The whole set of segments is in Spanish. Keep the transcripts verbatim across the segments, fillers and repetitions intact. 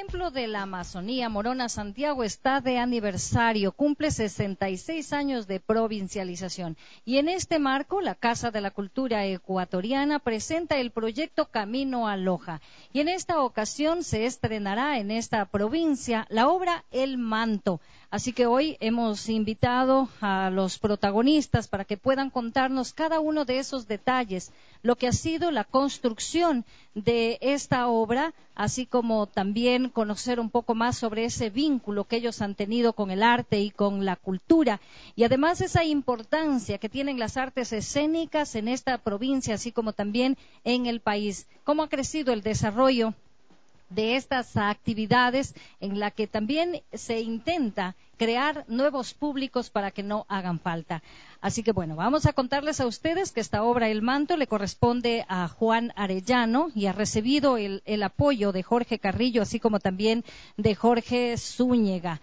Templo de la Amazonía, Morona, Santiago, está de aniversario, cumple sesenta y seis años de provincialización. Y en este marco, la Casa de la Cultura Ecuatoriana presenta el proyecto Camino a Loja. Y en esta ocasión se estrenará en esta provincia la obra El Manto. Así que hoy hemos invitado a los protagonistas para que puedan contarnos cada uno de esos detalles, lo que ha sido la construcción de esta obra, así como también conocer un poco más sobre ese vínculo que ellos han tenido con el arte y con la cultura, y además esa importancia que tienen las artes escénicas en esta provincia, así como también en el país. ¿Cómo ha crecido el desarrollo de estas actividades en la que también se intenta crear nuevos públicos para que no hagan falta? Así que bueno, vamos a contarles a ustedes que esta obra El Manto le corresponde a Juan Arellano y ha recibido el, el apoyo de Jorge Carrillo, así como también de Jorge Zúñiga.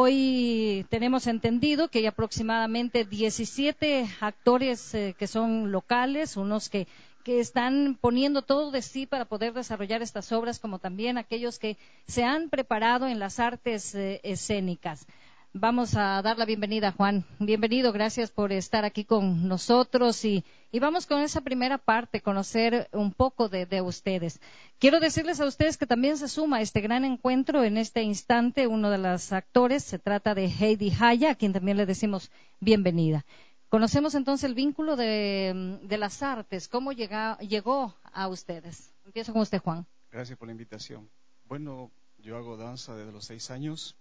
Hoy tenemos entendido que hay aproximadamente diecisiete actores eh, que son locales, unos que que están poniendo todo de sí para poder desarrollar estas obras, como también aquellos que se han preparado en las artes eh, escénicas. Vamos a dar la bienvenida a Juan. Bienvenido, gracias por estar aquí con nosotros y, y vamos con esa primera parte, conocer un poco de, de ustedes. Quiero decirles a ustedes que también se suma a este gran encuentro en este instante uno de los actores, se trata de Heidi Haya, a quien también le decimos bienvenida. Conocemos entonces el vínculo de, de las artes. ¿Cómo llega, llegó a ustedes? Empiezo con usted, Juan. Gracias por la invitación. Bueno, yo hago danza desde los seis años.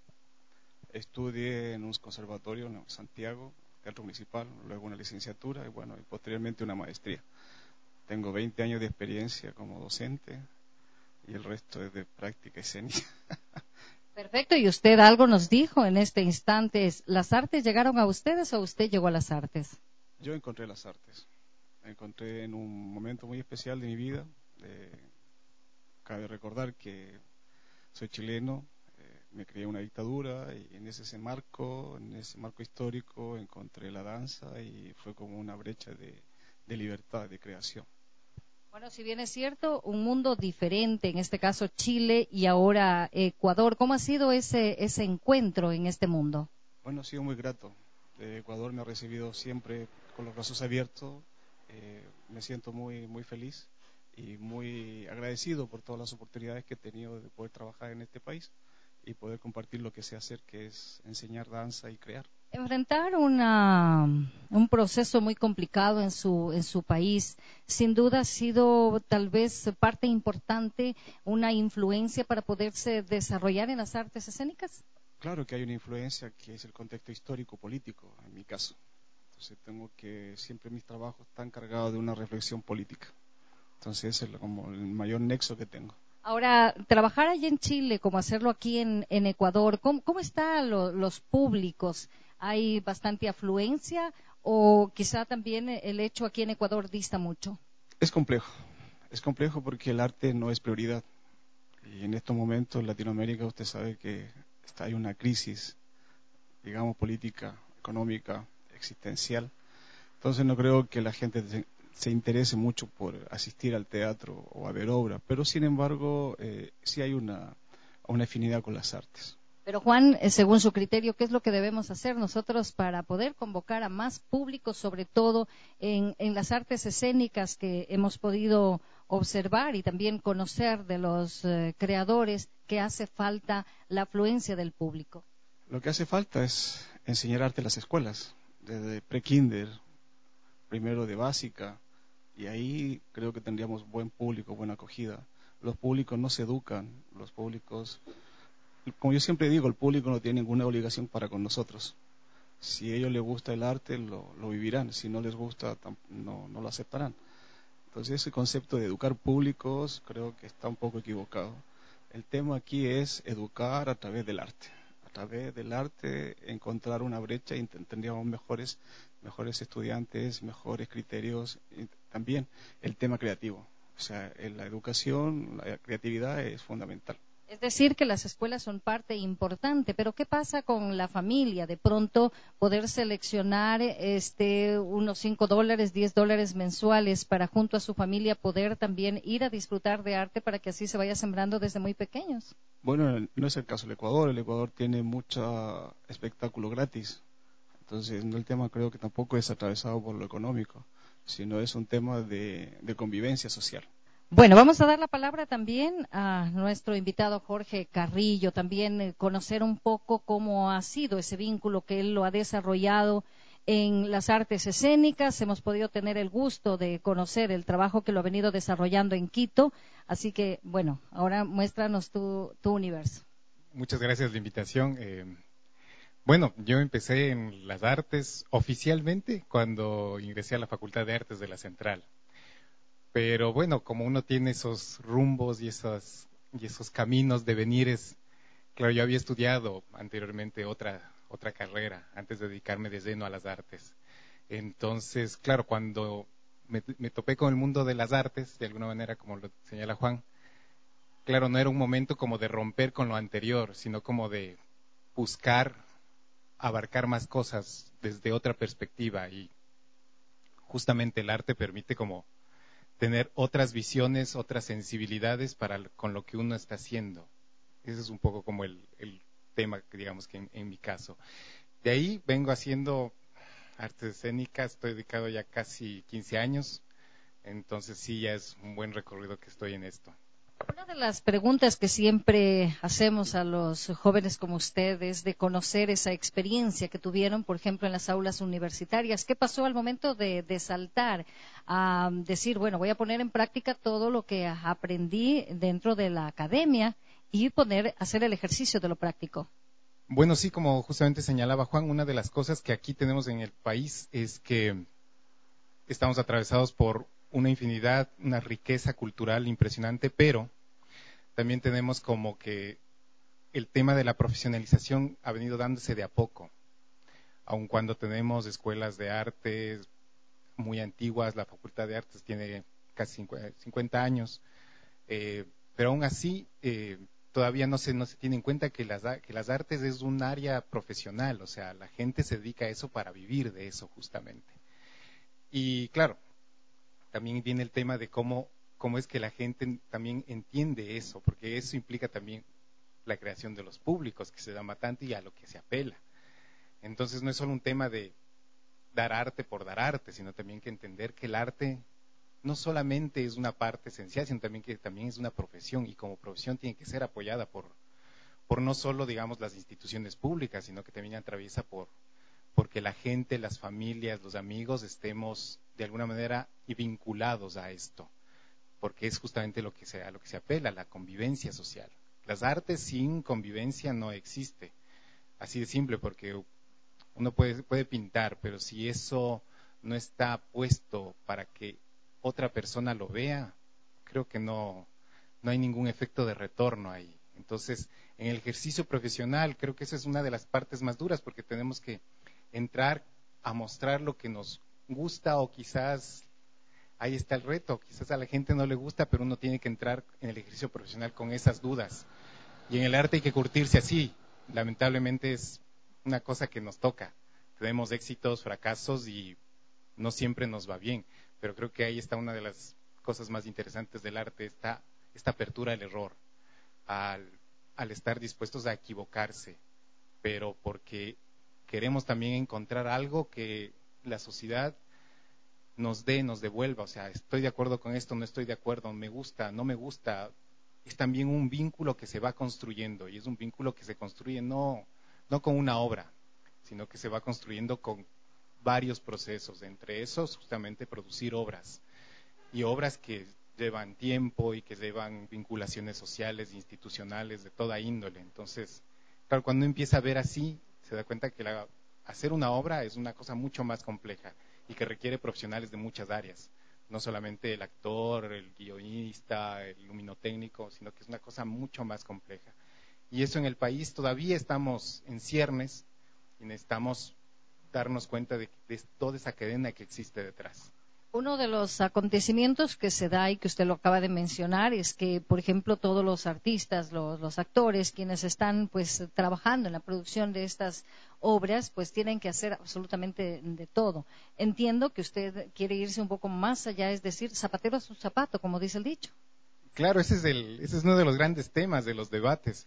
Estudié en un conservatorio en Santiago, Teatro Municipal, luego una licenciatura y bueno, y posteriormente una maestría. Tengo veinte años de experiencia como docente y el resto es de práctica escénica. Perfecto, y usted algo nos dijo en este instante. ¿Las artes llegaron a ustedes o usted llegó a las artes? Yo encontré las artes. Me encontré en un momento muy especial de mi vida. Eh, cabe recordar que soy chileno, eh, me crié en una dictadura y en ese, ese marco, en ese marco histórico encontré la danza y fue como una brecha de, de libertad, de creación. Bueno, si bien es cierto, un mundo diferente, en este caso Chile y ahora Ecuador. ¿Cómo ha sido ese, ese encuentro en este mundo? Bueno, ha sido muy grato. Eh, Ecuador me ha recibido siempre con los brazos abiertos. Eh, me siento muy, muy feliz y muy agradecido por todas las oportunidades que he tenido de poder trabajar en este país y poder compartir lo que sé hacer, que es enseñar danza y crear. Enfrentar una, un proceso muy complicado en su, en su país, sin duda ha sido tal vez parte importante, una influencia para poderse desarrollar en las artes escénicas. Claro que hay una influencia que es el contexto histórico-político, en mi caso. Entonces tengo que, siempre mis trabajos están cargados de una reflexión política. Entonces ese es como el mayor nexo que tengo. Ahora, trabajar allí en Chile, como hacerlo aquí en, en Ecuador, ¿cómo, cómo están lo, los públicos? ¿Hay bastante afluencia o quizá también el hecho aquí en Ecuador dista mucho? Es complejo, es complejo porque el arte no es prioridad. Y en estos momentos en Latinoamérica usted sabe que está, hay una crisis, digamos, política, económica, existencial. Entonces no creo que la gente se, se interese mucho por asistir al teatro o a ver obras, pero sin embargo eh, sí hay una, una afinidad con las artes. Pero Juan, según su criterio, ¿qué es lo que debemos hacer nosotros para poder convocar a más público, sobre todo en, en las artes escénicas que hemos podido observar y también conocer de los eh, creadores, que hace falta la afluencia del público? Lo que hace falta es enseñar arte en las escuelas, desde pre-kinder, primero de básica, y ahí creo que tendríamos buen público, buena acogida. Los públicos no se educan, los públicos... Como yo siempre digo, el público no tiene ninguna obligación para con nosotros. Si a ellos les gusta el arte, lo, lo vivirán. Si no les gusta, no, no lo aceptarán. Entonces ese concepto de educar públicos creo que está un poco equivocado. El tema aquí es educar a través del arte. A través del arte encontrar una brecha y tendríamos mejores, mejores estudiantes, mejores criterios. Y también el tema creativo. O sea, en la educación, la creatividad es fundamental. Es decir, que las escuelas son parte importante, pero ¿qué pasa con la familia? De pronto poder seleccionar este, unos cinco dólares, diez dólares mensuales para junto a su familia poder también ir a disfrutar de arte para que así se vaya sembrando desde muy pequeños. Bueno, no es el caso del Ecuador. El Ecuador tiene mucho espectáculo gratis. Entonces, no, el tema creo que tampoco es atravesado por lo económico, sino es un tema de, de convivencia social. Bueno, vamos a dar la palabra también a nuestro invitado Jorge Carrillo, también eh, conocer un poco cómo ha sido ese vínculo que él lo ha desarrollado en las artes escénicas. Hemos podido tener el gusto de conocer el trabajo que lo ha venido desarrollando en Quito, así que, bueno, ahora muéstranos tu, tu universo. Muchas gracias por la invitación. Eh, bueno, yo empecé en las artes oficialmente cuando ingresé a la Facultad de Artes de la Central. Pero bueno, como uno tiene esos rumbos y esos, y esos caminos de venires, claro, yo había estudiado anteriormente otra, otra carrera antes de dedicarme de lleno a las artes. Entonces, claro, cuando me, me topé con el mundo de las artes, de alguna manera, como lo señala Juan, claro, no era un momento como de romper con lo anterior, sino como de buscar abarcar más cosas desde otra perspectiva, y justamente el arte permite como tener otras visiones, otras sensibilidades para con lo que uno está haciendo. Ese es un poco como el, el tema, que digamos que en, en mi caso. De ahí vengo haciendo artes escénicas, estoy dedicado ya casi quince años, entonces sí, ya es un buen recorrido que estoy en esto. Una de las preguntas que siempre hacemos a los jóvenes como ustedes de conocer esa experiencia que tuvieron, por ejemplo, en las aulas universitarias, ¿qué pasó al momento de, de saltar a decir, bueno, voy a poner en práctica todo lo que aprendí dentro de la academia y poner, hacer el ejercicio de lo práctico? Bueno, sí, como justamente señalaba Juan, una de las cosas que aquí tenemos en el país es que estamos atravesados por una infinidad, una riqueza cultural impresionante, pero también tenemos como que el tema de la profesionalización ha venido dándose de a poco, aun cuando tenemos escuelas de arte muy antiguas, la Facultad de Artes tiene casi cincuenta años, eh, pero aún así eh, todavía no se, no se tiene en cuenta que las, que las artes es un área profesional, o sea, la gente se dedica a eso para vivir de eso justamente. Y claro, también viene el tema de cómo, cómo es que la gente también entiende eso, porque eso implica también la creación de los públicos, que se da bastante y a lo que se apela. Entonces no es solo un tema de dar arte por dar arte, sino también que entender que el arte no solamente es una parte esencial, sino también que también es una profesión, y como profesión tiene que ser apoyada por, por no solo, digamos, las instituciones públicas, sino que también atraviesa por porque la gente, las familias, los amigos estemos de alguna manera vinculados a esto, porque es justamente lo que se, a lo que se apela, la convivencia social. Las artes sin convivencia no existe, así de simple, porque uno puede, puede pintar, pero si eso no está puesto para que otra persona lo vea, creo que no, no hay ningún efecto de retorno ahí. Entonces, en el ejercicio profesional, creo que esa es una de las partes más duras, porque tenemos que entrar a mostrar lo que nos gusta, o quizás ahí está el reto, quizás a la gente no le gusta, pero uno tiene que entrar en el ejercicio profesional con esas dudas. Y en el arte hay que curtirse así, lamentablemente es una cosa que nos toca. Tenemos éxitos, fracasos y no siempre nos va bien, pero creo que ahí está una de las cosas más interesantes del arte, esta, esta apertura al error, al, al estar dispuestos a equivocarse, pero porque queremos también encontrar algo que la sociedad nos dé, nos devuelva. O sea, estoy de acuerdo con esto, no estoy de acuerdo, me gusta, no me gusta. Es también un vínculo que se va construyendo, y es un vínculo que se construye no, no con una obra, sino que se va construyendo con varios procesos, entre esos justamente producir obras, y obras que llevan tiempo y que llevan vinculaciones sociales, institucionales, de toda índole. Entonces, claro, cuando uno empieza a ver así, se da cuenta que la, hacer una obra es una cosa mucho más compleja y que requiere profesionales de muchas áreas, no solamente el actor, el guionista, el luminotécnico, sino que es una cosa mucho más compleja. Y eso en el país todavía estamos en ciernes y necesitamos darnos cuenta de, de toda esa cadena que existe detrás. Uno de los acontecimientos que se da y que usted lo acaba de mencionar es que, por ejemplo, todos los artistas, los, los actores, quienes están pues trabajando en la producción de estas obras, pues tienen que hacer absolutamente de todo. Entiendo que usted quiere irse un poco más allá, es decir, zapatero a su zapato, como dice el dicho. Claro, ese es, el, ese es uno de los grandes temas de los debates,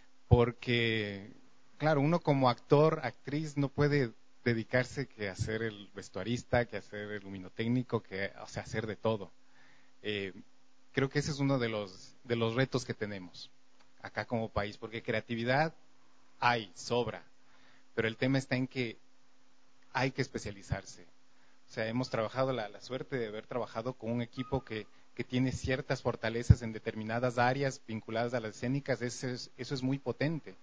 porque, claro, uno como actor, actriz, no puede dedicarse que a ser el vestuarista, que a ser el luminotécnico, que o sea, hacer de todo. Eh, creo que ese es uno de los, de los retos que tenemos acá como país, porque creatividad hay, sobra, pero el tema está en que hay que especializarse. O sea, hemos trabajado, la, la suerte de haber trabajado con un equipo que, que tiene ciertas fortalezas en determinadas áreas vinculadas a las escénicas. Eso es, eso es muy potente,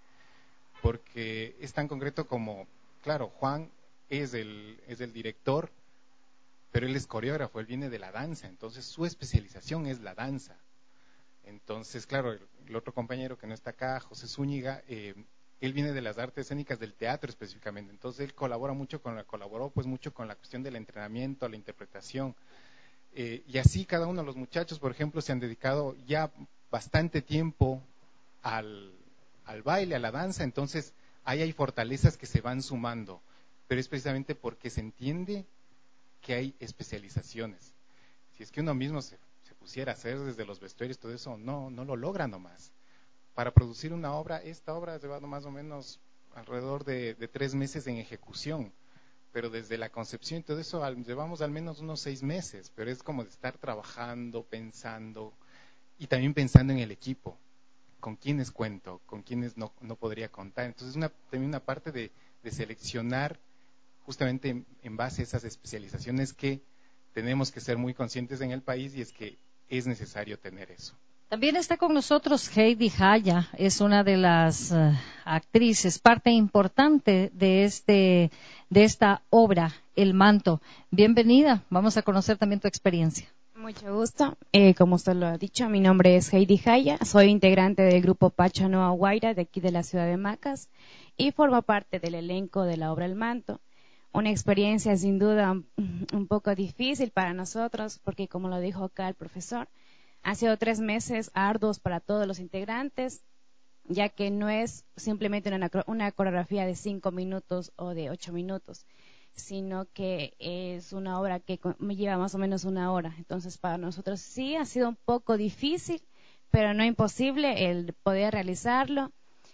porque es tan concreto como, claro, Juan es el, es el director, pero él es coreógrafo, él viene de la danza, entonces su especialización es la danza. Entonces, claro, el, el otro compañero que no está acá, José Zúñiga, eh, él viene de las artes escénicas del teatro específicamente, entonces él colabora mucho con la, colaboró pues mucho con la cuestión del entrenamiento, la interpretación, eh, y así cada uno de los muchachos, por ejemplo, se han dedicado ya bastante tiempo al, al baile, a la danza, entonces ahí hay fortalezas que se van sumando, pero es precisamente porque se entiende que hay especializaciones. Si es que uno mismo se, se pusiera a hacer desde los vestuarios, todo eso, no, no lo logra nomás. Para producir una obra, esta obra ha llevado más o menos alrededor de, de tres meses en ejecución, pero desde la concepción y todo eso al, llevamos al menos unos seis meses, pero es como de estar trabajando, pensando y también pensando en el equipo, con quiénes cuento, con quiénes no, no podría contar. Entonces es una, también una parte de, de seleccionar justamente en, en base a esas especializaciones que tenemos que ser muy conscientes en el país, y es que es necesario tener eso. También está con nosotros Heidi Haya, es una de las uh, actrices, parte importante de este de esta obra, El Manto. Bienvenida, vamos a conocer también tu experiencia. Mucho gusto, eh, como usted lo ha dicho, mi nombre es Heidi Haya, soy integrante del grupo Pacha Noa Guaira de aquí de la ciudad de Macas y formo parte del elenco de la obra El Manto. Una experiencia sin duda un, un poco difícil para nosotros porque, como lo dijo acá el profesor, ha sido tres meses arduos para todos los integrantes, ya que no es simplemente una, una coreografía de cinco minutos o de ocho minutos, sino que es una obra que me lleva más o menos una hora. Entonces, para nosotros sí ha sido un poco difícil, pero no imposible el poder realizarlo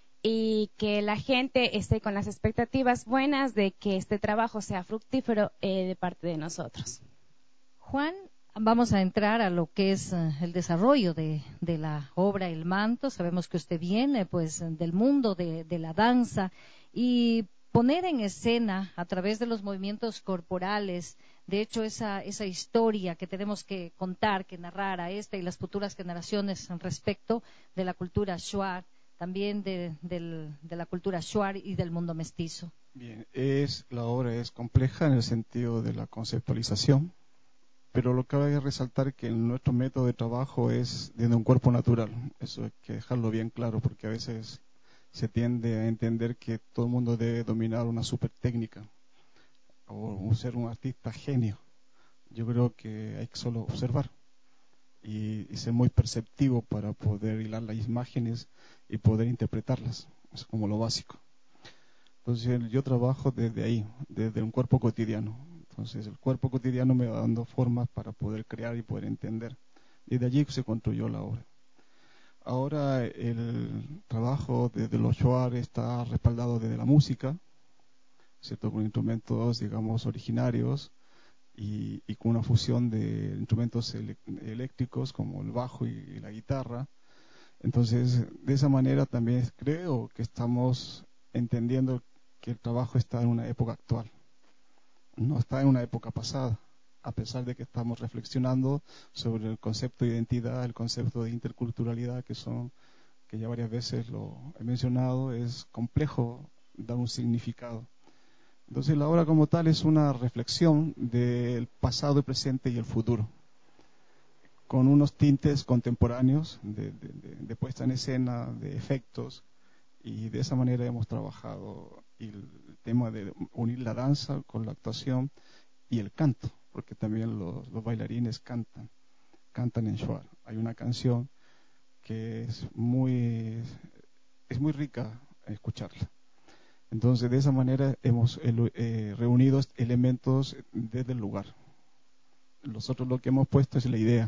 y que la gente esté con las expectativas buenas de que este trabajo sea fructífero eh, de parte de nosotros. Juan, vamos a entrar a lo que es uh, el desarrollo de, de la obra El Manto. Sabemos que usted viene pues del mundo de, de la danza, y poner en escena a través de los movimientos corporales, de hecho esa, esa historia que tenemos que contar, que narrar a esta y las futuras generaciones respecto de la cultura shuar, también de, de, de la cultura shuar y del mundo mestizo. Bien, es, la obra es compleja en el sentido de la conceptualización, pero lo que cabe resaltar que nuestro método de trabajo es desde un cuerpo natural. Eso hay que dejarlo bien claro, porque a veces se tiende a entender que todo el mundo debe dominar una super técnica o ser un artista genio. Yo creo que hay que solo observar y, y ser muy perceptivo para poder hilar las imágenes y poder interpretarlas. Es como lo básico. Entonces yo trabajo desde ahí, desde un cuerpo cotidiano. Entonces el cuerpo cotidiano me va dando formas para poder crear y poder entender. Desde allí se construyó la obra. Ahora el trabajo desde los shuar está respaldado desde la música, ¿cierto? Con instrumentos, digamos, originarios y, y con una fusión de instrumentos ele- eléctricos como el bajo y, y la guitarra. Entonces, de esa manera también creo que estamos entendiendo que el trabajo está en una época actual, no está en una época pasada, a pesar de que estamos reflexionando sobre el concepto de identidad, el concepto de interculturalidad, que son, que ya varias veces lo he mencionado, es complejo dar un significado. Entonces la obra como tal es una reflexión del pasado, el presente y el futuro, con unos tintes contemporáneos de, de, de, de puesta en escena, de efectos, y de esa manera hemos trabajado el tema de unir la danza con la actuación y el canto, porque también los, los bailarines cantan, cantan en shuar. Hay una canción que es muy, es muy rica escucharla. Entonces, de esa manera hemos eh, reunido elementos desde el lugar. Nosotros lo que hemos puesto es la idea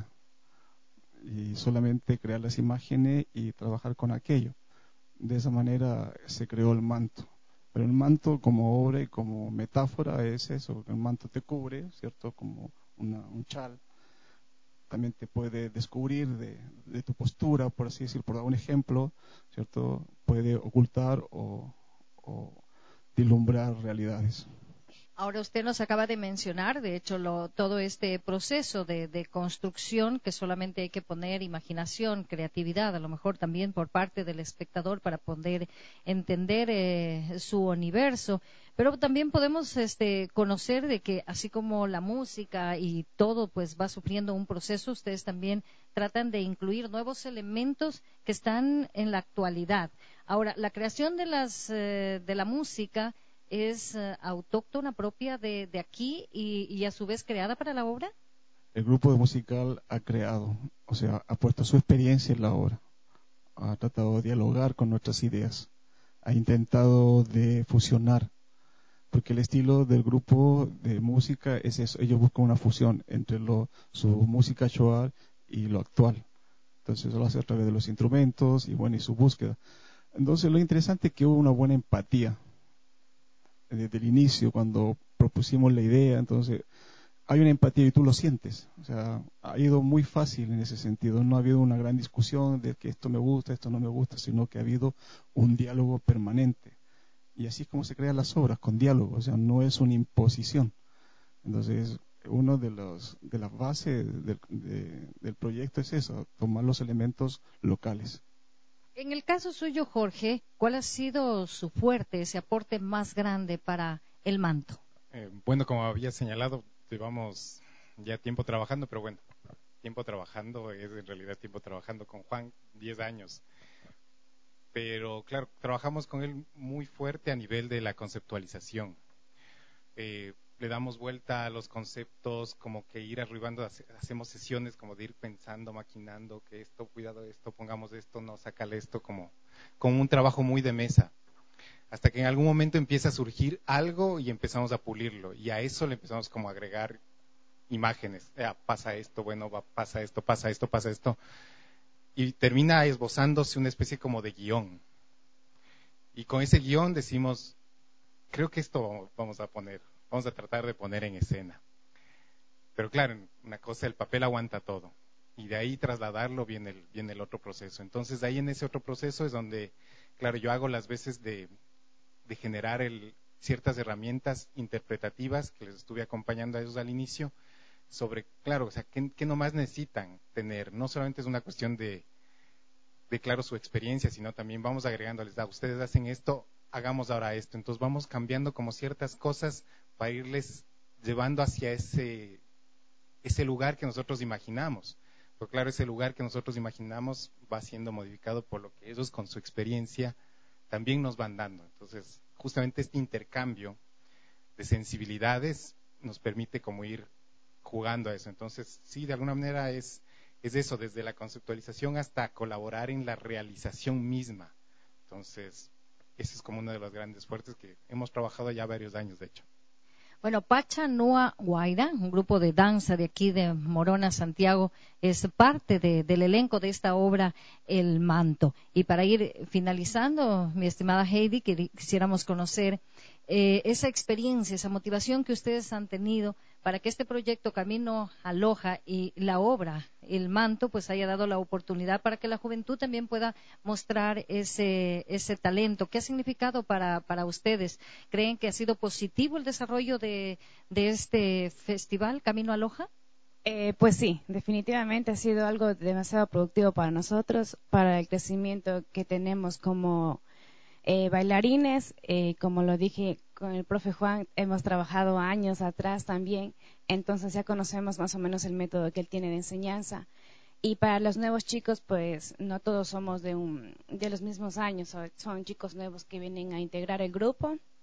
y solamente crear las imágenes y trabajar con aquello. De esa manera se creó el manto. Pero el manto como obra y como metáfora es eso, el manto te cubre, ¿cierto? Como una, un chal. También te puede descubrir de, de tu postura, por así decir, por dar un ejemplo, ¿cierto? Puede ocultar o, o vislumbrar realidades. Ahora usted nos acaba de mencionar, de hecho, lo, todo este proceso de, de construcción que solamente hay que poner imaginación, creatividad, a lo mejor también por parte del espectador para poder entender eh, su universo. Pero también podemos este, conocer de que así como la música y todo pues va sufriendo un proceso, ustedes también tratan de incluir nuevos elementos que están en la actualidad. Ahora, la creación de las eh, de la música es uh, autóctona propia de, de aquí y, y a su vez creada para la obra? El grupo de musical ha creado, o sea, ha puesto su experiencia en la obra, ha tratado de dialogar con nuestras ideas, ha intentado de fusionar, porque el estilo del grupo de música es eso, ellos buscan una fusión entre lo, su música shuar y lo actual. Entonces eso lo hace a través de los instrumentos y bueno, y su búsqueda. Entonces lo interesante es que hubo una buena empatía desde el inicio, cuando propusimos la idea. Entonces hay una empatía y tú lo sientes, o sea, ha ido muy fácil en ese sentido, no ha habido una gran discusión de que esto me gusta, esto no me gusta, sino que ha habido un diálogo permanente, y así es como se crean las obras, con diálogo, o sea, no es una imposición. Entonces uno de los de las bases del, de, del proyecto es eso, tomar los elementos locales. En el caso suyo, Jorge, ¿cuál ha sido su fuerte, ese aporte más grande para el manto? Eh, bueno, como había señalado, llevamos ya tiempo trabajando, pero bueno, tiempo trabajando es en realidad tiempo trabajando con Juan, diez años. Pero claro, trabajamos con él muy fuerte a nivel de la conceptualización. Eh, le damos vuelta a los conceptos, como que ir arribando, hacemos sesiones como de ir pensando, maquinando, que esto, cuidado esto, pongamos esto, no, sácale esto, como, como un trabajo muy de mesa. Hasta que en algún momento empieza a surgir algo y empezamos a pulirlo, y a eso le empezamos como a agregar imágenes. Eh, pasa esto, bueno, va, pasa esto, pasa esto, pasa esto. Y termina esbozándose una especie como de guión. Y con ese guión decimos, creo que esto vamos a poner, vamos a tratar de poner en escena. Pero claro, una cosa, el papel aguanta todo. Y de ahí trasladarlo viene el, viene el otro proceso. Entonces, de ahí en ese otro proceso es donde, claro, yo hago las veces de, de generar el, ciertas herramientas interpretativas que les estuve acompañando a ellos al inicio, sobre, claro, o sea, ¿qué, qué nomás necesitan tener? No solamente es una cuestión de, de, claro, su experiencia, sino también vamos agregándoles, ah, ustedes hacen esto, hagamos ahora esto. Entonces vamos cambiando como ciertas cosas para irles llevando hacia ese, ese lugar que nosotros imaginamos. Pero claro, ese lugar que nosotros imaginamos va siendo modificado por lo que ellos con su experiencia también nos van dando. Entonces, justamente este intercambio de sensibilidades nos permite como ir jugando a eso. Entonces, sí, de alguna manera es, es eso, desde la conceptualización hasta colaborar en la realización misma. Entonces, ese es como uno de los grandes fuertes que hemos trabajado ya varios años, de hecho. Bueno, Pacha Noa Guaira, un grupo de danza de aquí de Morona, Santiago, es parte de, del elenco de esta obra, El Manto. Y para ir finalizando, mi estimada Heidi, que quisiéramos conocer eh, esa experiencia, esa motivación que ustedes han tenido para que este proyecto Camino a Loja y la obra El Manto pues haya dado la oportunidad para que la juventud también pueda mostrar ese ese talento. ¿Qué ha significado para para ustedes? ¿Creen que ha sido positivo el desarrollo de, de este festival Camino a Loja? Eh, pues sí, definitivamente ha sido algo demasiado productivo para nosotros, para el crecimiento que tenemos como eh, bailarines. Eh, como lo dije con el profe Juan, hemos trabajado años atrás también, entonces ya conocemos más o menos el método que él tiene de enseñanza. Y para los nuevos chicos, pues no todos somos de, un, de los mismos años, son chicos nuevos que vienen a integrar el grupo.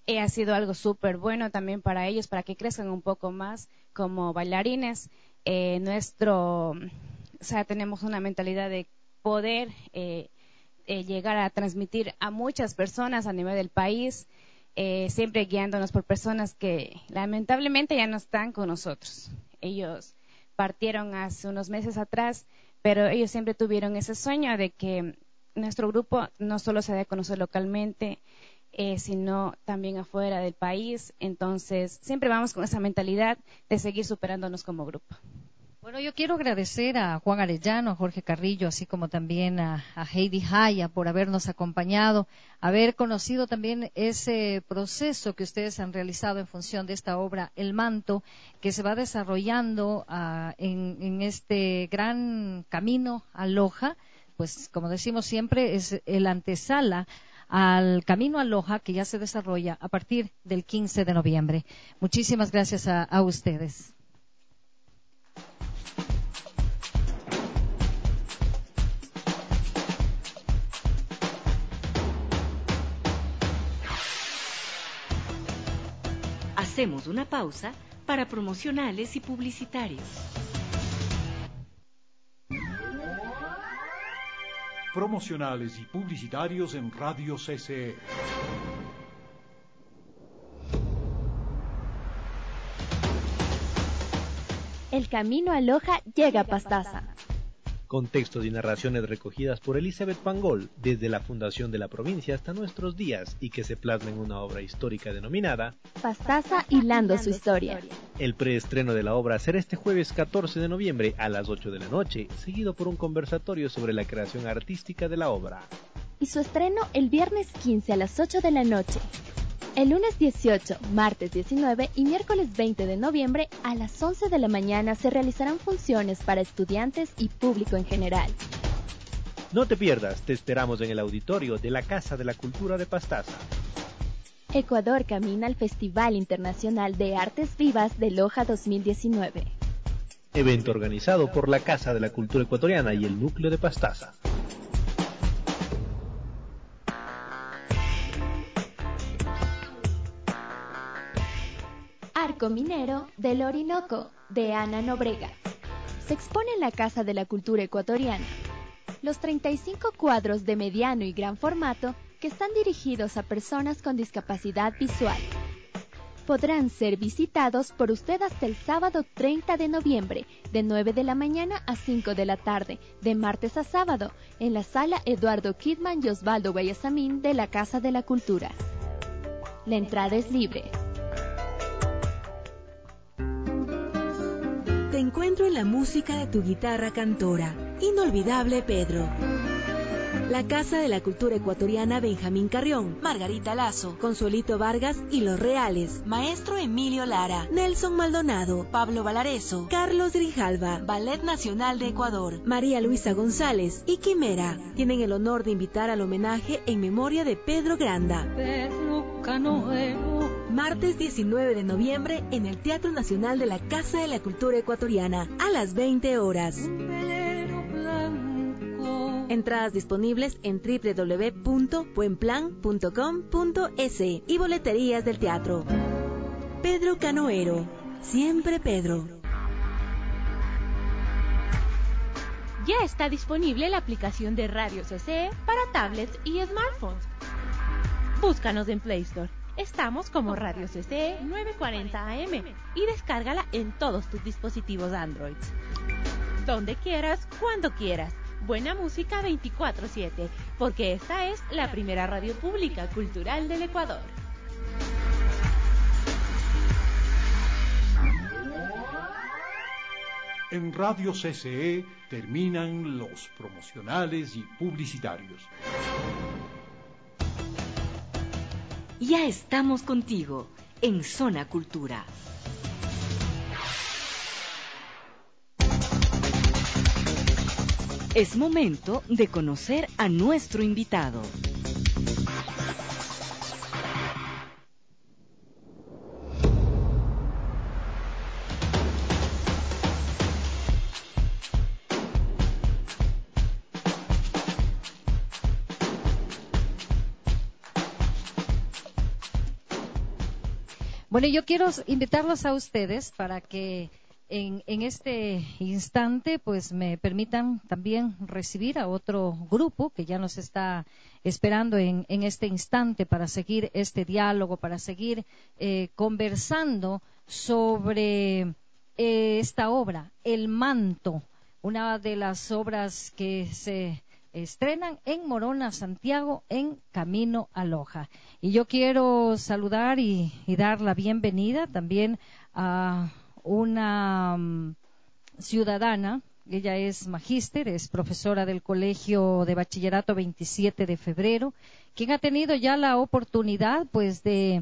eh, ha sido algo súper bueno también para ellos, para que crezcan un poco más como bailarines. Eh, nuestro, o sea, tenemos una mentalidad de poder eh, eh, llegar a transmitir a muchas personas a nivel del país, eh, siempre guiándonos por personas que lamentablemente ya no están con nosotros. Ellos partieron hace unos meses atrás, pero ellos siempre tuvieron ese sueño de que nuestro grupo no solo se dé a conocer localmente, eh, sino también afuera del país. Entonces, siempre vamos con esa mentalidad de seguir superándonos como grupo. Bueno, yo quiero agradecer a Juan Arellano, a Jorge Carrillo, así como también a, a Heidi Jaya por habernos acompañado, haber conocido también ese proceso que ustedes han realizado en función de esta obra, El Manto, que se va desarrollando uh, en, en este gran camino a Loja. Pues como decimos siempre, es el antesala al Camino a Loja, que ya se desarrolla a partir del quince de noviembre. Muchísimas gracias a, a ustedes. Hacemos una pausa para promocionales y publicitarios. Promocionales y publicitarios en Radio C C E. El Camino a Loja llega a Pastaza. Con textos y narraciones recogidas por Elizabeth Pangol desde la fundación de la provincia hasta nuestros días y que se plasma en una obra histórica denominada Pastaza hilando su historia. El preestreno de la obra será este jueves catorce de noviembre a las ocho de la noche, seguido por un conversatorio sobre la creación artística de la obra. Y su estreno el viernes quince a las ocho de la noche. El lunes dieciocho, martes diecinueve y miércoles veinte de noviembre a las once de la mañana se realizarán funciones para estudiantes y público en general. No te pierdas, te esperamos en el auditorio de la Casa de la Cultura de Pastaza. Ecuador camina al Festival Internacional de Artes Vivas de Loja dos mil diecinueve. Evento organizado por la Casa de la Cultura Ecuatoriana y el Núcleo de Pastaza. Arco Minero del Orinoco, de Ana Nobrega. Se expone en la Casa de la Cultura Ecuatoriana. Los treinta y cinco cuadros de mediano y gran formato que están dirigidos a personas con discapacidad visual. Podrán ser visitados por usted hasta el sábado treinta de noviembre, de nueve de la mañana a cinco de la tarde, de martes a sábado, en la sala Eduardo Kidman y Osvaldo Guayasamín de la Casa de la Cultura. La entrada es libre. Te encuentro en la música de tu guitarra cantora. Inolvidable Pedro. La Casa de la Cultura Ecuatoriana Benjamín Carrión, Margarita Lazo, Consuelito Vargas y Los Reales, Maestro Emilio Lara, Nelson Maldonado, Pablo Valareso, Carlos Grijalva, Ballet Nacional de Ecuador, María Luisa González y Quimera tienen el honor de invitar al homenaje en memoria de Pedro Granda. Pedro Canoero. Martes diecinueve de noviembre en el Teatro Nacional de la Casa de la Cultura Ecuatoriana a las veinte horas. Entradas disponibles en doble u doble u doble u punto buenplan punto com punto es y boleterías del teatro. Pedro Canoero, siempre Pedro. Ya está disponible la aplicación de Radio C C E para tablets y smartphones. Búscanos en Play Store. Estamos como Radio C C E novecientos cuarenta A M y descárgala en todos tus dispositivos Android. Donde quieras, cuando quieras. Buena música veinticuatro siete, porque esta es la primera radio pública cultural del Ecuador. En Radio C C E terminan los promocionales y publicitarios. Ya estamos contigo en Zona Cultura. Es momento de conocer a nuestro invitado. Bueno, yo quiero invitarlos a ustedes para que en, en este instante pues me permitan también recibir a otro grupo que ya nos está esperando en, en este instante para seguir este diálogo, para seguir eh, conversando sobre eh, esta obra, El Manto, una de las obras que se estrenan en Morona, Santiago, en Camino a Loja. Y yo quiero saludar y, y dar la bienvenida también a una um, ciudadana. Ella es magíster, es profesora del Colegio de Bachillerato veintisiete de febrero, quien ha tenido ya la oportunidad pues de,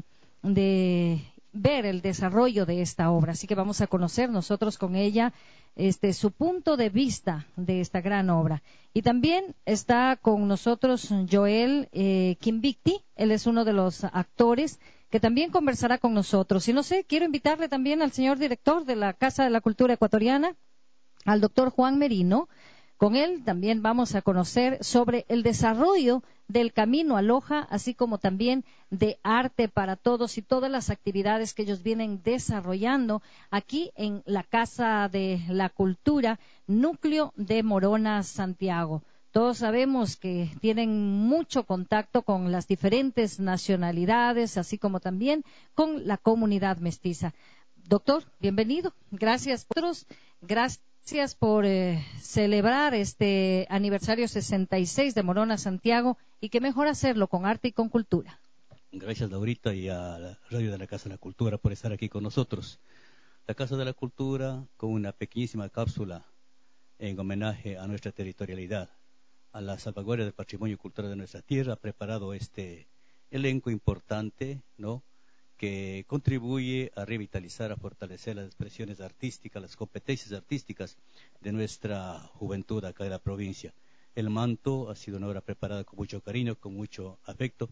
de ver el desarrollo de esta obra. Así que vamos a conocer nosotros con ella este, su punto de vista de esta gran obra. Y también está con nosotros Joel eh, Kimbicti, él es uno de los actores que también conversará con nosotros. Y no sé, quiero invitarle también al señor director de la Casa de la Cultura Ecuatoriana, al doctor Juan Merino. Con él también vamos a conocer sobre el desarrollo del Camino a Loja, así como también de Arte para Todos y todas las actividades que ellos vienen desarrollando aquí en la Casa de la Cultura, núcleo de Morona, Santiago. Todos sabemos que tienen mucho contacto con las diferentes nacionalidades, así como también con la comunidad mestiza. Doctor, bienvenido. Gracias por otros. Gracias. Gracias por eh, celebrar este aniversario sesenta y seis de Morona, Santiago, y qué mejor hacerlo con arte y con cultura. Gracias, Laurita, y a la radio de la Casa de la Cultura por estar aquí con nosotros. La Casa de la Cultura, con una pequeñísima cápsula en homenaje a nuestra territorialidad, a la salvaguardia del patrimonio cultural de nuestra tierra, ha preparado este elenco importante, ¿no?, que contribuye a revitalizar, a fortalecer las expresiones artísticas, las competencias artísticas de nuestra juventud acá de la provincia. El Manto ha sido una obra preparada con mucho cariño, con mucho afecto,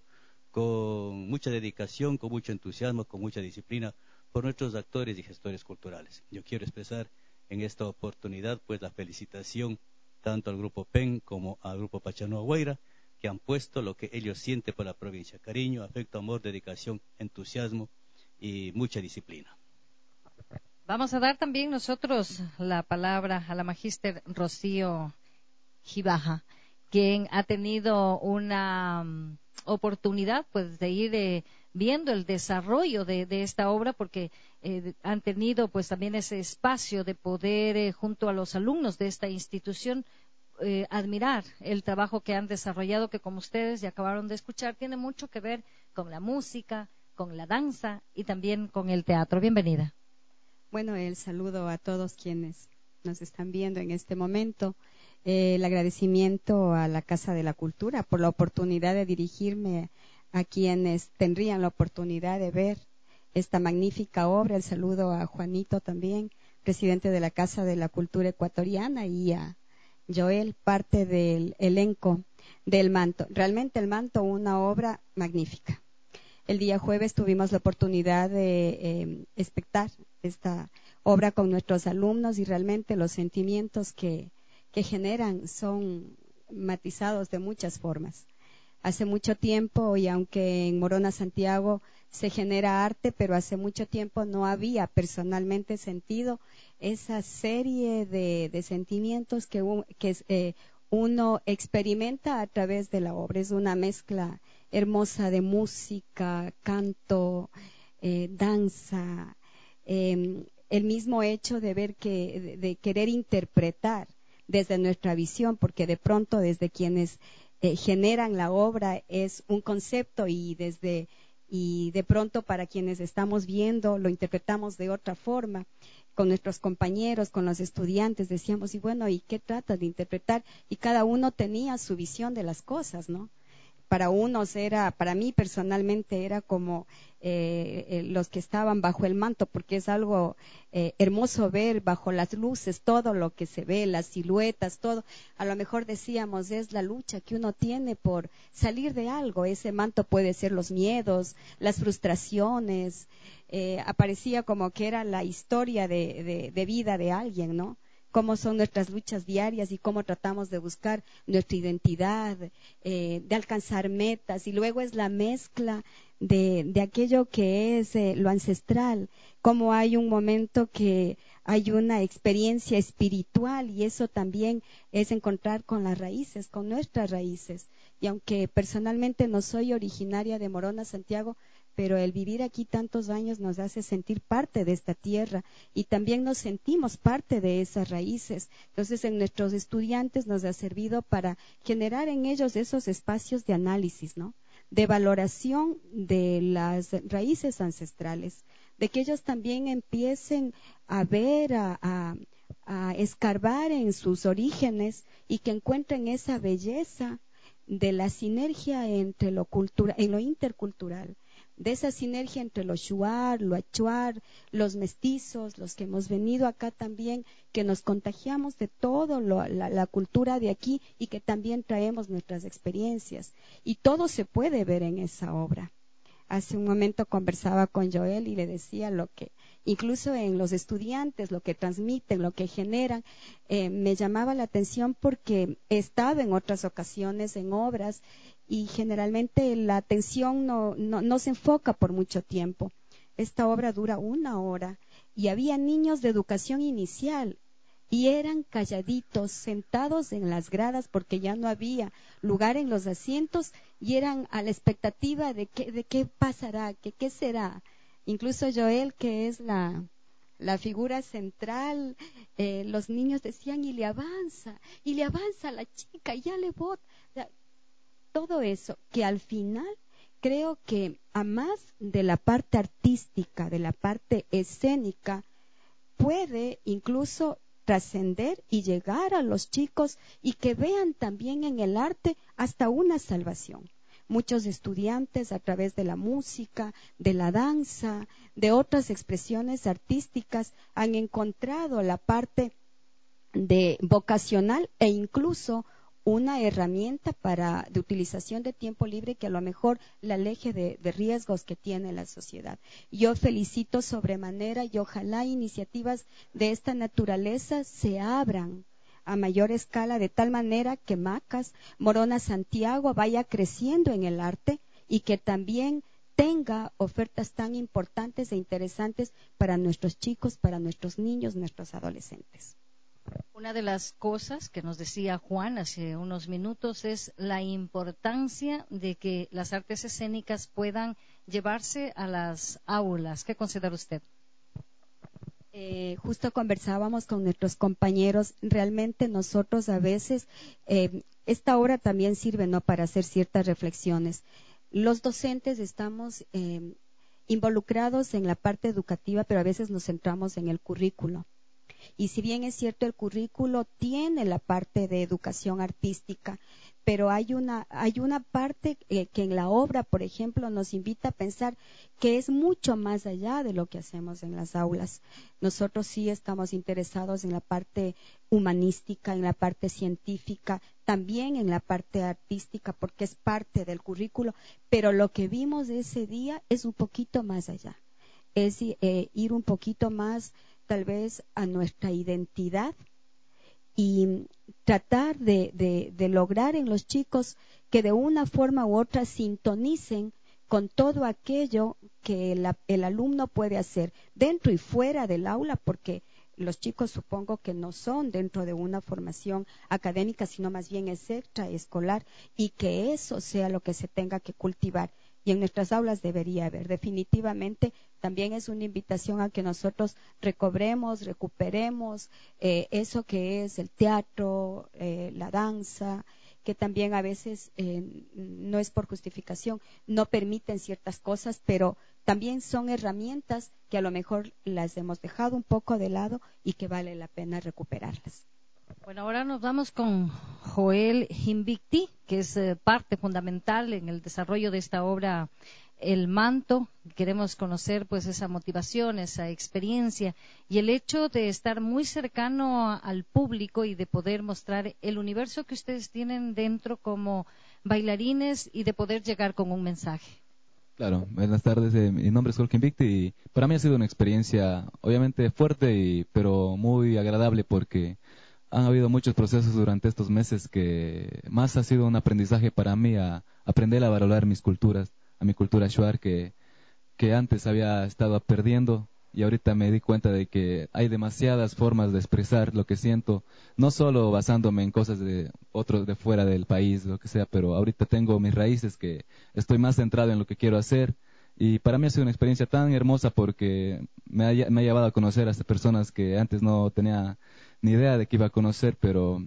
con mucha dedicación, con mucho entusiasmo, con mucha disciplina por nuestros actores y gestores culturales. Yo quiero expresar en esta oportunidad pues la felicitación tanto al Grupo P E N como al Grupo Pachanoa Guaira, que han puesto lo que ellos sienten por la provincia: cariño, afecto, amor, dedicación, entusiasmo y mucha disciplina. Vamos a dar también nosotros la palabra a la magíster Rocío Gibaja, quien ha tenido una um, oportunidad pues de ir eh, viendo el desarrollo de, de esta obra, porque eh, han tenido pues también ese espacio de poder eh, junto a los alumnos de esta institución Eh, admirar el trabajo que han desarrollado, que como ustedes ya acabaron de escuchar, tiene mucho que ver con la música, con la danza y también con el teatro. Bienvenida. Bueno, el saludo a todos quienes nos están viendo en este momento. Eh, el agradecimiento a la Casa de la Cultura por la oportunidad de dirigirme a quienes tendrían la oportunidad de ver esta magnífica obra. El saludo a Juanito también, presidente de la Casa de la Cultura Ecuatoriana, y a Joel, parte del elenco del Manto. Realmente El Manto, una obra magnífica. El día jueves tuvimos la oportunidad de eh, espectar esta obra con nuestros alumnos y realmente los sentimientos que, que generan son matizados de muchas formas. Hace mucho tiempo, y aunque en Morona, Santiago, se genera arte, pero hace mucho tiempo no había personalmente sentido esa serie de, de sentimientos que, un, que eh, uno experimenta a través de la obra. Es una mezcla hermosa de música, canto, eh, danza, eh, el mismo hecho de ver que, de, de querer interpretar desde nuestra visión, porque de pronto desde quienes eh, generan la obra es un concepto y desde y de pronto para quienes estamos viendo lo interpretamos de otra forma. Con nuestros compañeros, con los estudiantes decíamos, y bueno, ¿y qué trata de interpretar? Y cada uno tenía su visión de las cosas, ¿no? Para unos era, para mí personalmente era como eh, eh, los que estaban bajo el manto, porque es algo eh, hermoso ver bajo las luces todo lo que se ve, las siluetas, todo. A lo mejor decíamos, es la lucha que uno tiene por salir de algo. Ese manto puede ser los miedos, las frustraciones. Eh, aparecía como que era la historia de, de, de vida de alguien, ¿no? cómo son nuestras luchas diarias y cómo tratamos de buscar nuestra identidad, eh, de alcanzar metas, y luego es la mezcla de, de aquello que es eh, lo ancestral, cómo hay un momento que hay una experiencia espiritual, y eso también es encontrar con las raíces, con nuestras raíces. Y aunque personalmente no soy originaria de Morona, Santiago, pero el vivir aquí tantos años nos hace sentir parte de esta tierra y también nos sentimos parte de esas raíces. Entonces, en nuestros estudiantes nos ha servido para generar en ellos esos espacios de análisis, ¿no? De valoración de las raíces ancestrales, de que ellos también empiecen a ver, a, a, a escarbar en sus orígenes y que encuentren esa belleza de la sinergia entre lo cultural, en lo intercultural, de esa sinergia entre los shuar, los achuar, los mestizos, los que hemos venido acá también, que nos contagiamos de todo lo, la, la cultura de aquí y que también traemos nuestras experiencias. Y todo se puede ver en esa obra. Hace un momento conversaba con Joel y le decía lo que, incluso en los estudiantes, lo que transmiten, lo que generan, eh, me llamaba la atención porque he estado en otras ocasiones en obras y generalmente la atención no, no, no se enfoca por mucho tiempo. Esta obra dura una hora y había niños de educación inicial y eran calladitos, sentados en las gradas porque ya no había lugar en los asientos y eran a la expectativa de qué, de qué pasará, que qué será. Incluso Joel, que es la, la figura central, eh, los niños decían, y le avanza, y le avanza a la chica, y ya le bota. Todo eso, que al final creo que a más de la parte artística, de la parte escénica, puede incluso trascender y llegar a los chicos y que vean también en el arte hasta una salvación. Muchos estudiantes a través de la música, de la danza, de otras expresiones artísticas han encontrado la parte de vocacional e incluso una herramienta para de utilización de tiempo libre que a lo mejor la aleje de, de riesgos que tiene la sociedad. Yo felicito sobremanera y ojalá iniciativas de esta naturaleza se abran a mayor escala de tal manera que Macas, Morona, Santiago vaya creciendo en el arte y que también tenga ofertas tan importantes e interesantes para nuestros chicos, para nuestros niños, nuestros adolescentes. Una de las cosas que nos decía Juan hace unos minutos es la importancia de que las artes escénicas puedan llevarse a las aulas. ¿Qué considera usted? Eh, justo conversábamos con nuestros compañeros, realmente nosotros a veces, eh, esta obra también sirve, ¿no?, para hacer ciertas reflexiones. Los docentes estamos eh, involucrados en la parte educativa, pero a veces nos centramos en el currículo. Y si bien es cierto, el currículo tiene la parte de educación artística, pero hay una, hay una parte eh, que en la obra, por ejemplo, nos invita a pensar que es mucho más allá de lo que hacemos en las aulas. Nosotros sí estamos interesados en la parte humanística, en la parte científica, también en la parte artística, porque es parte del currículo, pero lo que vimos ese día es un poquito más allá. Es eh, ir un poquito más tal vez a nuestra identidad y tratar de, de, de lograr en los chicos que de una forma u otra sintonicen con todo aquello que la, el alumno puede hacer dentro y fuera del aula, porque los chicos supongo que no son dentro de una formación académica, sino más bien es extraescolar, y que eso sea lo que se tenga que cultivar. Y en nuestras aulas debería haber. Definitivamente también es una invitación a que nosotros recobremos, recuperemos eh, eso que es el teatro, eh, la danza, que también a veces eh, no es por justificación, no permiten ciertas cosas, pero también son herramientas que a lo mejor las hemos dejado un poco de lado y que vale la pena recuperarlas. Bueno, ahora nos vamos con Joel Invicti, que es eh, parte fundamental en el desarrollo de esta obra El Manto. Queremos conocer pues esa motivación, esa experiencia y el hecho de estar muy cercano a, al público y de poder mostrar el universo que ustedes tienen dentro como bailarines y de poder llegar con un mensaje. Claro, buenas tardes, eh, mi nombre es Joel Invicti y para mí ha sido una experiencia obviamente fuerte, y, pero muy agradable porque han habido muchos procesos durante estos meses que más ha sido un aprendizaje para mí a aprender a valorar mis culturas, a mi cultura shuar que, que antes había estado perdiendo. Y ahorita me di cuenta de que hay demasiadas formas de expresar lo que siento, no solo basándome en cosas de otros de fuera del país, lo que sea, pero ahorita tengo mis raíces que estoy más centrado en lo que quiero hacer. Y para mí ha sido una experiencia tan hermosa porque me ha, me ha llevado a conocer a estas personas que antes no tenía ni idea de que iba a conocer, pero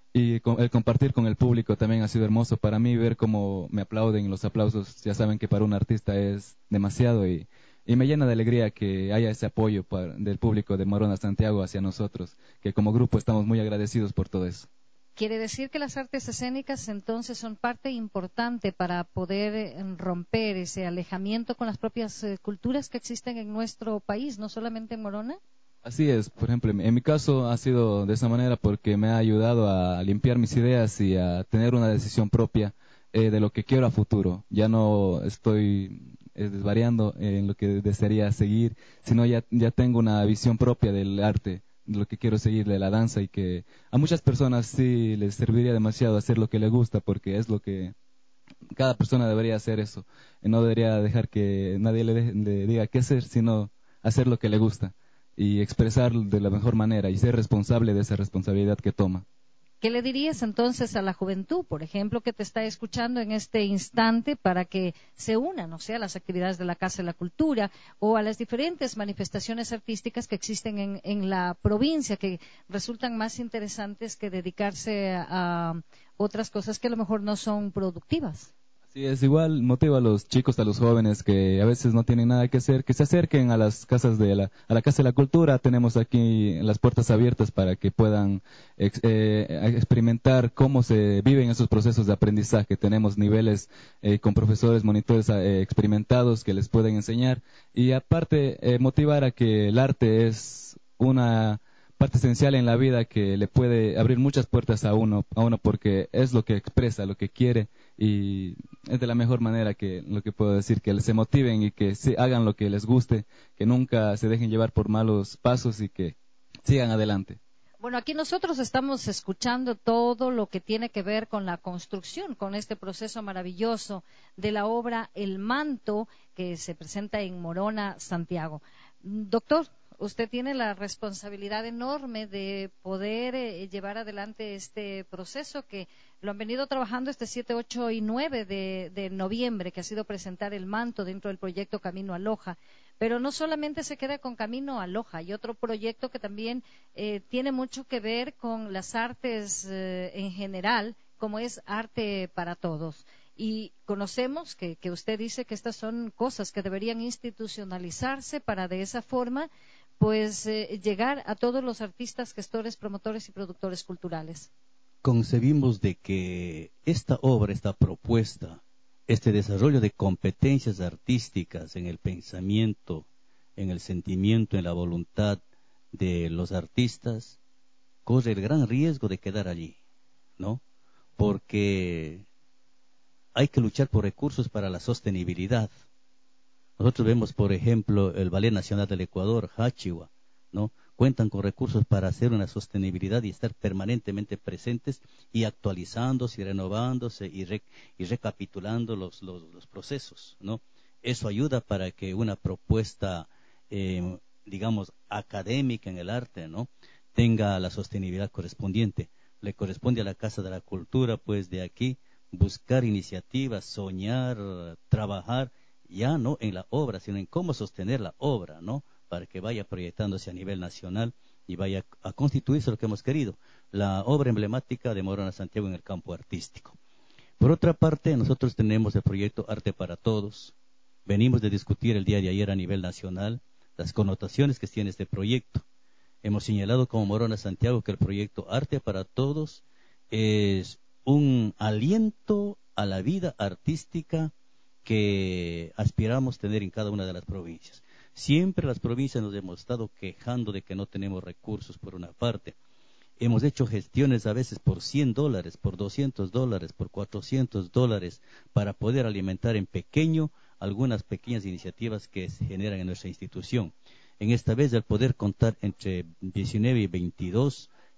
y con, el compartir con el público también ha sido hermoso. Para mí ver cómo me aplauden, los aplausos, ya saben que para un artista es demasiado y Y me llena de alegría que haya ese apoyo para, del público de Morona Santiago hacia nosotros, que como grupo estamos muy agradecidos por todo eso. Quiere decir que las artes escénicas entonces son parte importante para poder eh, romper ese alejamiento con las propias eh, culturas que existen en nuestro país, no solamente en Morona. Así es, por ejemplo, en mi caso ha sido de esa manera porque me ha ayudado a limpiar mis ideas y a tener una decisión propia eh, de lo que quiero a futuro. Ya no estoy desvariando en lo que desearía seguir, sino ya, ya tengo una visión propia del arte, de lo que quiero seguir, de la danza, y que a muchas personas sí les serviría demasiado hacer lo que les gusta, porque es lo que cada persona debería hacer eso, y no debería dejar que nadie le, de, le diga qué hacer, sino hacer lo que le gusta y expresar de la mejor manera y ser responsable de esa responsabilidad que toma. ¿Qué le dirías entonces a la juventud, por ejemplo, que te está escuchando en este instante para que se unan, o sea, a las actividades de la Casa de la Cultura o a las diferentes manifestaciones artísticas que existen en, en la provincia, que resultan más interesantes que dedicarse a, a otras cosas que a lo mejor no son productivas? Sí, es igual, motiva a los chicos, a los jóvenes que a veces no tienen nada que hacer, que se acerquen a las casas de la, a la Casa de la Cultura. Tenemos aquí las puertas abiertas para que puedan ex, eh, experimentar cómo se viven esos procesos de aprendizaje. Tenemos niveles eh, con profesores, monitores eh, experimentados que les pueden enseñar. Y aparte, eh, motivar a que el arte es una parte esencial en la vida que le puede abrir muchas puertas a uno, a uno porque es lo que expresa, lo que quiere, y es de la mejor manera que lo que puedo decir, que se motiven y que se hagan lo que les guste, que nunca se dejen llevar por malos pasos y que sigan adelante. Bueno, aquí nosotros estamos escuchando todo lo que tiene que ver con la construcción, con este proceso maravilloso de la obra El Manto, que se presenta en Morona, Santiago. Doctor, usted tiene la responsabilidad enorme de poder eh, llevar adelante este proceso que lo han venido trabajando este siete, ocho y nueve de, de noviembre, que ha sido presentar El Manto dentro del proyecto Camino a Loja. Pero no solamente se queda con Camino a Loja, hay otro proyecto que también eh, tiene mucho que ver con las artes eh, en general, como es Arte para Todos. Y conocemos que, que usted dice que estas son cosas que deberían institucionalizarse para de esa forma pues eh, llegar a todos los artistas, gestores, promotores y productores culturales. Concebimos de que esta obra, esta propuesta, este desarrollo de competencias artísticas en el pensamiento, en el sentimiento, en la voluntad de los artistas, corre el gran riesgo de quedar allí, ¿no? Porque hay que luchar por recursos para la sostenibilidad. Nosotros vemos, por ejemplo, el Ballet Nacional del Ecuador, Hachiwa, ¿no? Cuentan con recursos para hacer una sostenibilidad y estar permanentemente presentes y actualizándose y renovándose y, re, y recapitulando los, los, los procesos, ¿no? Eso ayuda para que una propuesta, eh, digamos, académica en el arte, ¿no?, tenga la sostenibilidad correspondiente. Le corresponde a la Casa de la Cultura, pues, de aquí, buscar iniciativas, soñar, trabajar, ya no en la obra, sino en cómo sostener la obra, ¿no?, para que vaya proyectándose a nivel nacional y vaya a constituirse lo que hemos querido, la obra emblemática de Morona Santiago en el campo artístico. Por otra parte, nosotros tenemos el proyecto Arte para Todos. Venimos de discutir el día de ayer a nivel nacional las connotaciones que tiene este proyecto. Hemos señalado como Morona Santiago que el proyecto Arte para Todos es un aliento a la vida artística que aspiramos tener en cada una de las provincias. Siempre las provincias nos hemos estado quejando de que no tenemos recursos por una parte. Hemos hecho gestiones a veces por cien dólares, por doscientos dólares, por cuatrocientos dólares para poder alimentar en pequeño algunas pequeñas iniciativas que se generan en nuestra institución. En esta vez, al poder contar entre diecinueve y veintidós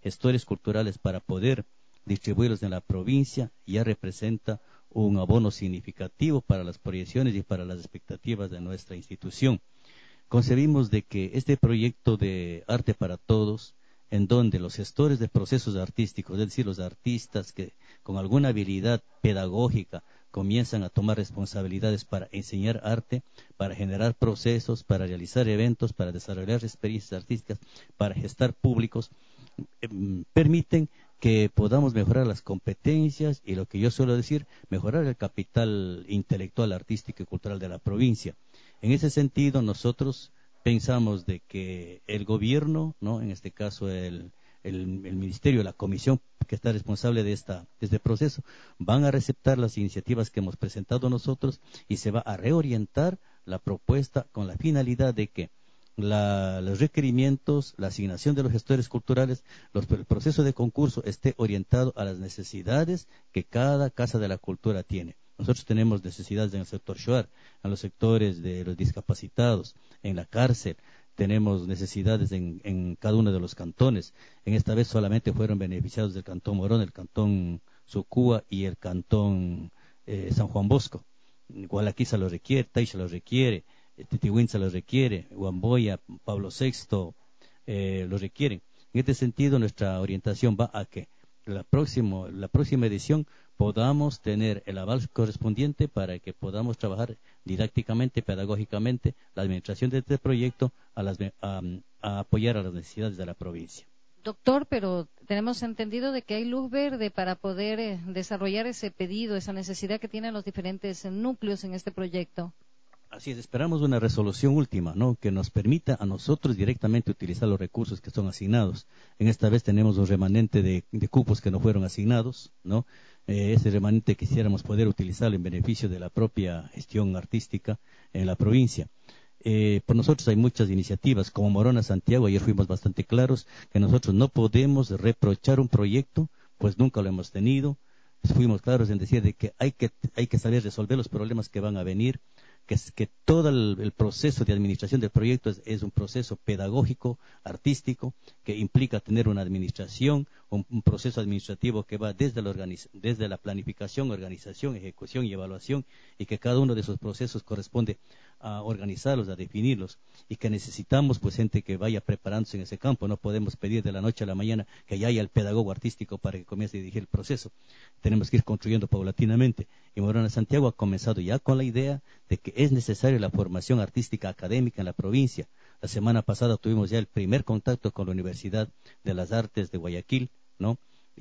gestores culturales para poder distribuirlos en la provincia, ya representa un abono significativo para las proyecciones y para las expectativas de nuestra institución. Concebimos de que este proyecto de Arte para Todos, en donde los gestores de procesos artísticos, es decir, los artistas que con alguna habilidad pedagógica comienzan a tomar responsabilidades para enseñar arte, para generar procesos, para realizar eventos, para desarrollar experiencias artísticas, para gestar públicos, eh, permiten que podamos mejorar las competencias y, lo que yo suelo decir, mejorar el capital intelectual, artístico y cultural de la provincia. En ese sentido, nosotros pensamos de que el gobierno, ¿no?, en este caso el, el, el ministerio, la comisión que está responsable de, esta, de este proceso, van a receptar las iniciativas que hemos presentado nosotros y se va a reorientar la propuesta con la finalidad de que La, los requerimientos, la asignación de los gestores culturales, los, el proceso de concurso esté orientado a las necesidades que cada Casa de la Cultura tiene. Nosotros tenemos necesidades en el sector Shuar, en los sectores de los discapacitados, en la cárcel, tenemos necesidades en, en cada uno de los cantones. En esta vez solamente fueron beneficiados del Cantón Morón, el Cantón Sucúa y el Cantón eh, San Juan Bosco. Gualaquiza lo requiere, Taixa lo requiere, Titihuinza lo requiere, Huamboya, Pablo sexto eh, lo requieren. En este sentido, nuestra orientación va a que la, próximo, la próxima edición podamos tener el aval correspondiente para que podamos trabajar didácticamente, pedagógicamente, la administración de este proyecto a, las, a, a apoyar a las necesidades de la provincia. Doctor, pero tenemos entendido de que hay luz verde para poder eh, desarrollar ese pedido, esa necesidad que tienen los diferentes núcleos en este proyecto. Así es, esperamos una resolución última, ¿no?, que nos permita a nosotros directamente utilizar los recursos que son asignados. En esta vez tenemos un remanente de, de cupos que no fueron asignados, ¿no? Eh, ese remanente quisiéramos poder utilizarlo en beneficio de la propia gestión artística en la provincia. Eh, por nosotros hay muchas iniciativas, como Morona Santiago, ayer fuimos bastante claros que nosotros no podemos reprochar un proyecto, pues nunca lo hemos tenido. Fuimos claros en decir de que hay que, hay que saber resolver los problemas que van a venir, que, que todo el, el proceso de administración del proyecto es, es un proceso pedagógico, artístico, que implica tener una administración, un, un proceso administrativo que va desde la, organiz, desde la planificación, organización, ejecución y evaluación, y que cada uno de esos procesos corresponde a organizarlos, a definirlos, y que necesitamos pues gente que vaya preparándose en ese campo. No podemos pedir de la noche a la mañana que ya haya el pedagogo artístico para que comience a dirigir el proceso. Tenemos que ir construyendo paulatinamente, y Morona Santiago ha comenzado ya con la idea de que es necesaria la formación artística académica en la provincia. La semana pasada tuvimos ya el primer contacto con la Universidad de las Artes de Guayaquil, ¿no?,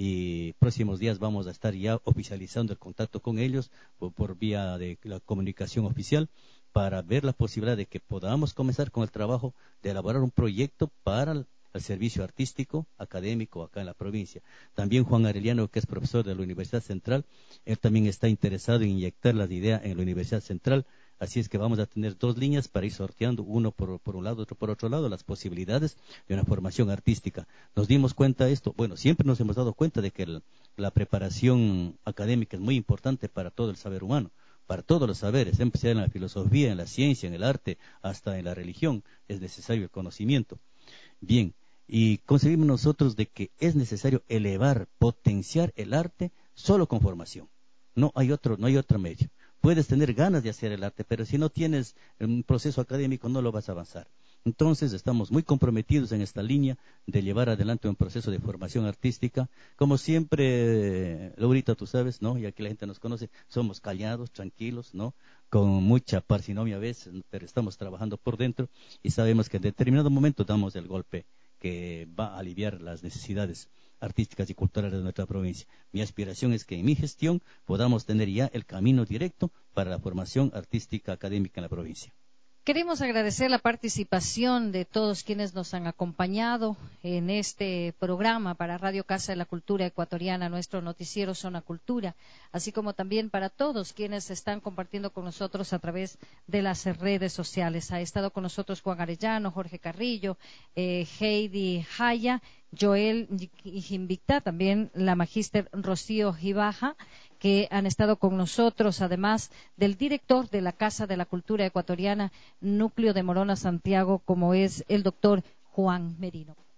y próximos días vamos a estar ya oficializando el contacto con ellos por, por vía de la comunicación oficial, para ver la posibilidad de que podamos comenzar con el trabajo de elaborar un proyecto para el, el servicio artístico académico acá en la provincia. También Juan Arellano, que es profesor de la Universidad Central, él también está interesado en inyectar las ideas en la Universidad Central. Así es que vamos a tener dos líneas para ir sorteando, uno por, por un lado, otro por otro lado, las posibilidades de una formación artística. ¿Nos dimos cuenta de esto? Bueno, siempre nos hemos dado cuenta de que el, la preparación académica es muy importante para todo el saber humano, para todos los saberes, empezar en la filosofía, en la ciencia, en el arte, hasta en la religión, es necesario el conocimiento. Bien, y concebimos nosotros de que es necesario elevar, potenciar el arte solo con formación. No hay otro, no hay otro medio. Puedes tener ganas de hacer el arte, pero si no tienes un proceso académico no lo vas a avanzar. Entonces estamos muy comprometidos en esta línea de llevar adelante un proceso de formación artística. Como siempre, Laurita, tú sabes, ¿no?, y aquí la gente nos conoce, somos callados, tranquilos, ¿no?, con mucha parsinomia a veces, pero estamos trabajando por dentro y sabemos que en determinado momento damos el golpe que va a aliviar las necesidades artísticas y culturales de nuestra provincia. Mi aspiración es que en mi gestión podamos tener ya el camino directo para la formación artística académica en la provincia. Queremos agradecer la participación de todos quienes nos han acompañado en este programa para Radio Casa de la Cultura Ecuatoriana, nuestro noticiero Zona Cultura, así como también para todos quienes están compartiendo con nosotros a través de las redes sociales. Ha estado con nosotros Juan Arellano, Jorge Carrillo, eh, Heidi Jaya, Joel Invicta, también la magíster Rocío Gibaja, que han estado con nosotros, además del director de la Casa de la Cultura Ecuatoriana, Núcleo de Morona Santiago, como es el doctor Juan Merino.